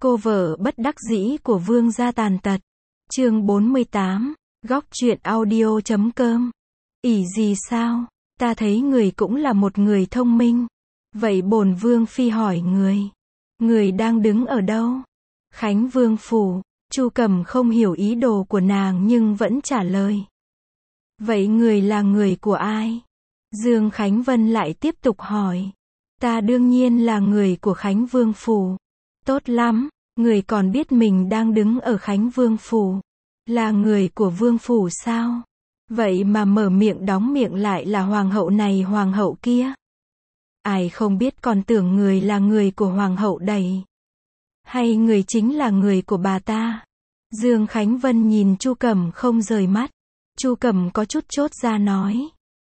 Cô vợ bất đắc dĩ của Vương gia tàn tật. Chương 48, góc truyện audio.com. Ỷ gì sao? Ta thấy người cũng là một người thông minh. Vậy bổn vương phi hỏi người đang đứng ở đâu? Khánh Vương phủ. Chu Cầm không hiểu ý đồ của nàng nhưng vẫn trả lời. Vậy người là người của ai? Dương Khánh Vân lại tiếp tục hỏi. Ta đương nhiên là người của Khánh Vương phủ. Tốt lắm, người còn biết mình đang đứng ở Khánh Vương phủ. Là người của Vương phủ sao? Vậy mà mở miệng đóng miệng lại là hoàng hậu này hoàng hậu kia. Ai không biết còn tưởng người là người của hoàng hậu đầy. Hay người chính là người của bà ta? Dương Khánh Vân nhìn Chu Cẩm không rời mắt. Chu Cẩm có chút chốt ra nói.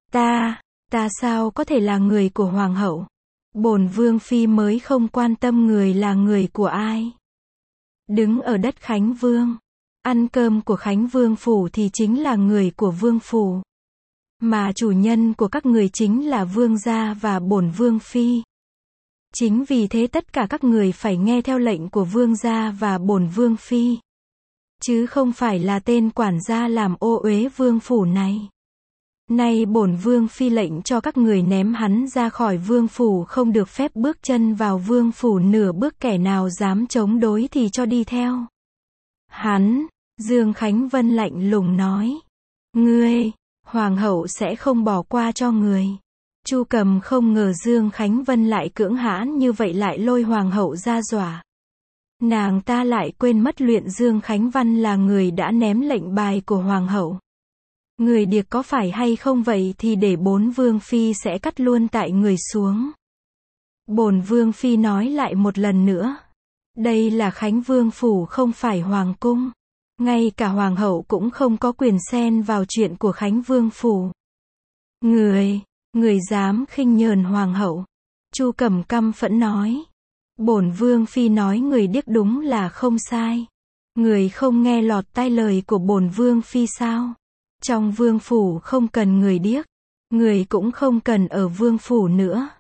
Ta sao có thể là người của hoàng hậu? Bổn vương phi mới không quan tâm người là người của ai. Đứng ở đất Khánh Vương, ăn cơm của Khánh Vương phủ thì chính là người của vương phủ. Mà chủ nhân của các người chính là vương gia và bổn vương phi. Chính vì thế tất cả các người phải nghe theo lệnh của vương gia và bổn vương phi. Chứ không phải là tên quản gia làm ô uế vương phủ này. Nay bổn vương phi lệnh cho các người ném hắn ra khỏi vương phủ, không được phép bước chân vào vương phủ nửa bước, kẻ nào dám chống đối thì cho đi theo. Hắn, Dương Khánh Vân lạnh lùng nói. Ngươi, hoàng hậu sẽ không bỏ qua cho người. Chu Cầm không ngờ Dương Khánh Vân lại cưỡng hãn như vậy, lại lôi hoàng hậu ra dọa. Nàng ta lại quên mất luyện Dương Khánh Vân là người đã ném lệnh bài của hoàng hậu. Người điếc có phải hay không vậy thì để bổn vương phi sẽ cắt luôn tại người xuống. Bổn vương phi nói lại một lần nữa. Đây là Khánh Vương phủ, không phải hoàng cung. Ngay cả hoàng hậu cũng không có quyền xen vào chuyện của Khánh Vương phủ. Người dám khinh nhờn hoàng hậu. Chu Cẩm căm phẫn nói. Bổn vương phi nói người điếc đúng là không sai. Người không nghe lọt tai lời của bổn vương phi sao? Trong vương phủ không cần người điếc. Người cũng không cần ở vương phủ nữa.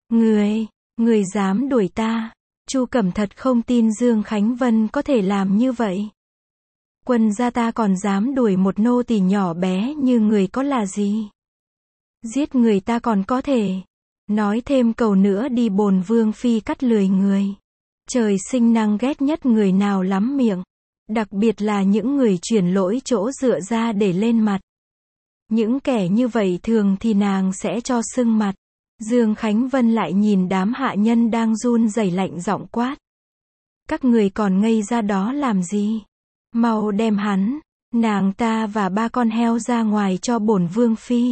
Người dám đuổi ta. Chu Cẩm thật không tin Dương Khánh Vân có thể làm như vậy. Quân gia ta còn dám đuổi một nô tỳ nhỏ bé như người có là gì? Giết người ta còn có thể. Nói thêm câu nữa đi, bổn vương phi cắt lười người. Trời sinh năng ghét nhất người nào lắm miệng. Đặc biệt là những người chuyển lỗi chỗ dựa ra để lên mặt. Những kẻ như vậy thường thì nàng sẽ cho sưng mặt. Dương Khánh Vân lại nhìn đám hạ nhân đang run rẩy, lạnh giọng quát. Các người còn ngây ra đó làm gì? Mau đem hắn, nàng ta và ba con heo ra ngoài cho bổn vương phi.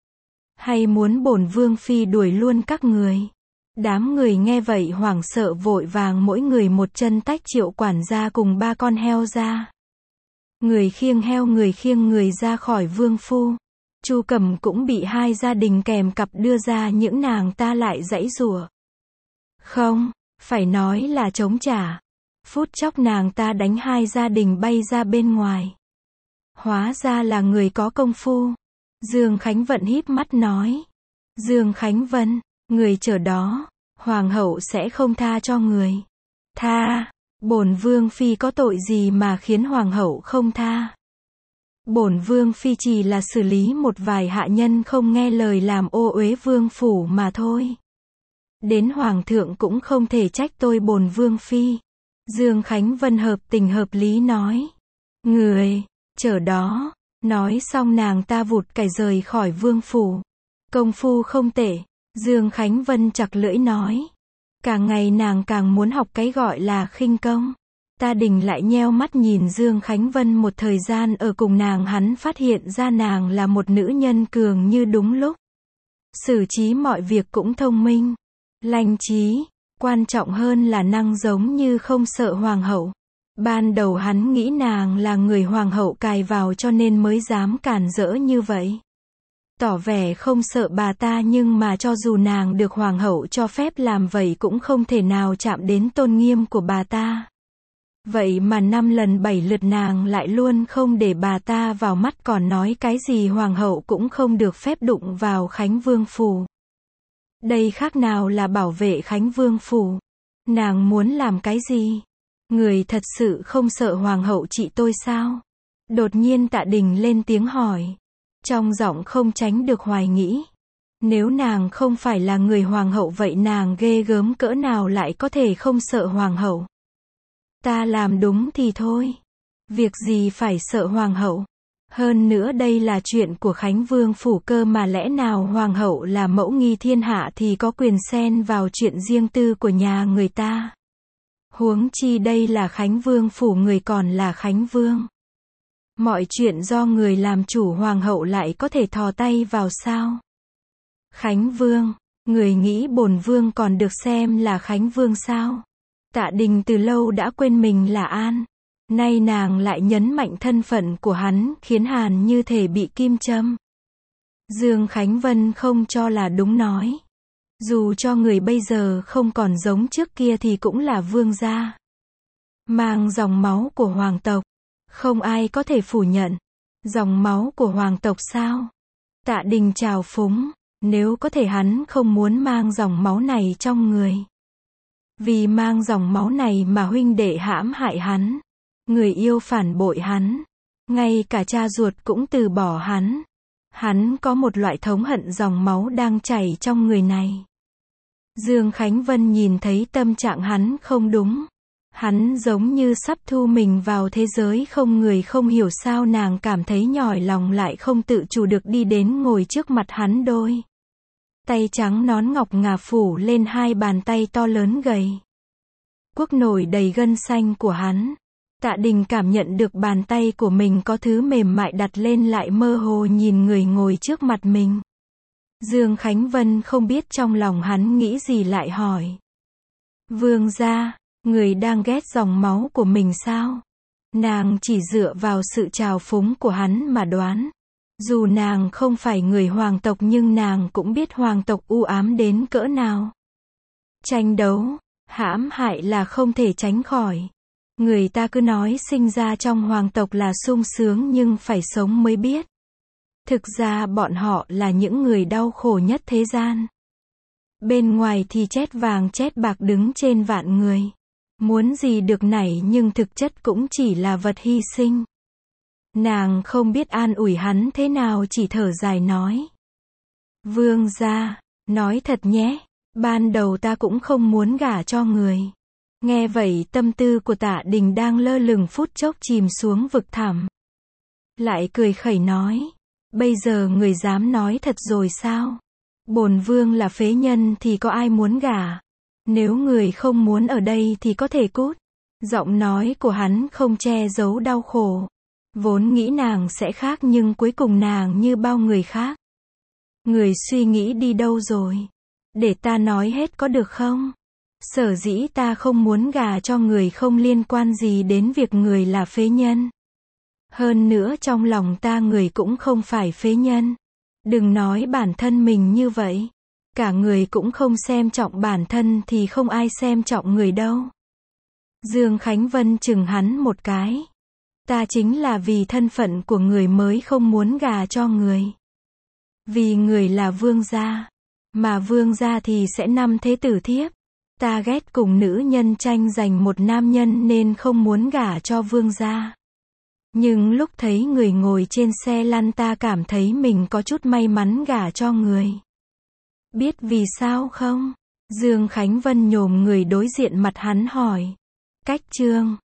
Hay muốn bổn vương phi đuổi luôn các người? Đám người nghe vậy hoảng sợ vội vàng mỗi người một chân tách Triệu quản gia cùng ba con heo ra. Người khiêng heo, người khiêng người ra khỏi vương phu. Chu Cẩm cũng bị hai gia đình kèm cặp đưa ra, những nàng ta lại giãy giụa. Không, phải nói là chống trả. Phút chốc nàng ta đánh hai gia đình bay ra bên ngoài. Hóa ra là người có công phu. Dương Khánh Vân híp mắt nói. Dương Khánh Vân, người chờ đó, hoàng hậu sẽ không tha cho người. Tha, bổn vương phi có tội gì mà khiến hoàng hậu không tha? Bổn vương phi chỉ là xử lý một vài hạ nhân không nghe lời làm ô uế vương phủ mà thôi. Đến hoàng thượng cũng không thể trách tôi bổn vương phi. Dương Khánh Vân hợp tình hợp lý nói. Người, chờ đó. Nói xong nàng ta vụt cày rời khỏi vương phủ. Công phu không tệ. Dương Khánh Vân chặt lưỡi nói. Càng ngày nàng càng muốn học cái gọi là khinh công. Ta Đình lại nheo mắt nhìn Dương Khánh Vân một thời gian ở cùng nàng, hắn phát hiện ra nàng là một nữ nhân cường như đúng lúc. Xử trí mọi việc cũng thông minh, lanh trí, quan trọng hơn là năng giống như không sợ hoàng hậu. Ban đầu hắn nghĩ nàng là người hoàng hậu cài vào cho nên mới dám cản rỡ như vậy. Tỏ vẻ không sợ bà ta, nhưng mà cho dù nàng được hoàng hậu cho phép làm vậy cũng không thể nào chạm đến tôn nghiêm của bà ta. Vậy mà 5 lần 7 lượt nàng lại luôn không để bà ta vào mắt, còn nói cái gì hoàng hậu cũng không được phép đụng vào Khánh Vương phủ. Đây khác nào là bảo vệ Khánh Vương phủ. Nàng muốn làm cái gì? Người thật sự không sợ hoàng hậu trị tôi sao? Đột nhiên Tạ Đình lên tiếng hỏi. Trong giọng không tránh được hoài nghĩ. Nếu nàng không phải là người hoàng hậu vậy nàng ghê gớm cỡ nào lại có thể không sợ hoàng hậu? Ta làm đúng thì thôi. Việc gì phải sợ hoàng hậu? Hơn nữa đây là chuyện của Khánh Vương phủ cơ mà lẽ nào hoàng hậu là mẫu nghi thiên hạ thì có quyền xen vào chuyện riêng tư của nhà người ta? Huống chi đây là Khánh Vương phủ người còn là Khánh Vương. Mọi chuyện do người làm chủ hoàng hậu lại có thể thò tay vào sao? Khánh Vương, người nghĩ bổn vương còn được xem là Khánh Vương sao? Tạ Đình từ lâu đã quên mình là An. Nay nàng lại nhấn mạnh thân phận của hắn khiến Hàn như thể bị kim châm. Dương Khánh Vân không cho là đúng nói. Dù cho người bây giờ không còn giống trước kia thì cũng là vương gia. Mang dòng máu của hoàng tộc. Không ai có thể phủ nhận. Dòng máu của hoàng tộc sao? Tạ Đình trào phúng. Nếu có thể hắn không muốn mang dòng máu này trong người. Vì mang dòng máu này mà huynh đệ hãm hại hắn. Người yêu phản bội hắn. Ngay cả cha ruột cũng từ bỏ hắn. Hắn có một loại thống hận dòng máu đang chảy trong người này. Dương Khánh Vân nhìn thấy tâm trạng hắn không đúng. Hắn giống như sắp thu mình vào thế giới không người, không hiểu sao nàng cảm thấy nhỏi lòng lại không tự chủ được đi đến ngồi trước mặt hắn đôi. Tay trắng nón ngọc ngà phủ lên hai bàn tay to lớn gầy. Quốc nổi đầy gân xanh của hắn. Tạ Đình cảm nhận được bàn tay của mình có thứ mềm mại đặt lên lại mơ hồ nhìn người ngồi trước mặt mình. Dương Khánh Vân không biết trong lòng hắn nghĩ gì lại hỏi. Vương gia, người đang ghét dòng máu của mình sao? Nàng chỉ dựa vào sự trào phúng của hắn mà đoán. Dù nàng không phải người hoàng tộc nhưng nàng cũng biết hoàng tộc u ám đến cỡ nào. Tranh đấu, hãm hại là không thể tránh khỏi. Người ta cứ nói sinh ra trong hoàng tộc là sung sướng nhưng phải sống mới biết. Thực ra bọn họ là những người đau khổ nhất thế gian. Bên ngoài thì chét vàng chét bạc đứng trên vạn người. Muốn gì được nảy nhưng thực chất cũng chỉ là vật hy sinh. Nàng không biết an ủi hắn thế nào chỉ thở dài nói. Vương gia, nói thật nhé, ban đầu ta cũng không muốn gả cho người. Nghe vậy tâm tư của Tạ Đình đang lơ lửng phút chốc chìm xuống vực thẳm. Lại cười khẩy nói. Bây giờ người dám nói thật rồi sao? Bổn vương là phế nhân thì có ai muốn gả? Nếu người không muốn ở đây thì có thể cút. Giọng nói của hắn không che giấu đau khổ. Vốn nghĩ nàng sẽ khác nhưng cuối cùng nàng như bao người khác. Người suy nghĩ đi đâu rồi? Để ta nói hết có được không? Sở dĩ ta không muốn gả cho người không liên quan gì đến việc người là phế nhân. Hơn nữa trong lòng ta người cũng không phải phế nhân. Đừng nói bản thân mình như vậy. Cả người cũng không xem trọng bản thân thì không ai xem trọng người đâu. Dương Khánh Vân chừng hắn một cái. Ta chính là vì thân phận của người mới không muốn gả cho người. Vì người là vương gia. Mà vương gia thì sẽ năm thế tử thiếp. Ta ghét cùng nữ nhân tranh giành một nam nhân nên không muốn gả cho vương gia. Nhưng lúc thấy người ngồi trên xe lăn ta cảm thấy mình có chút may mắn gả cho người. Biết vì sao không? Dương Khánh Vân nhổm người đối diện mặt hắn hỏi. Cách chương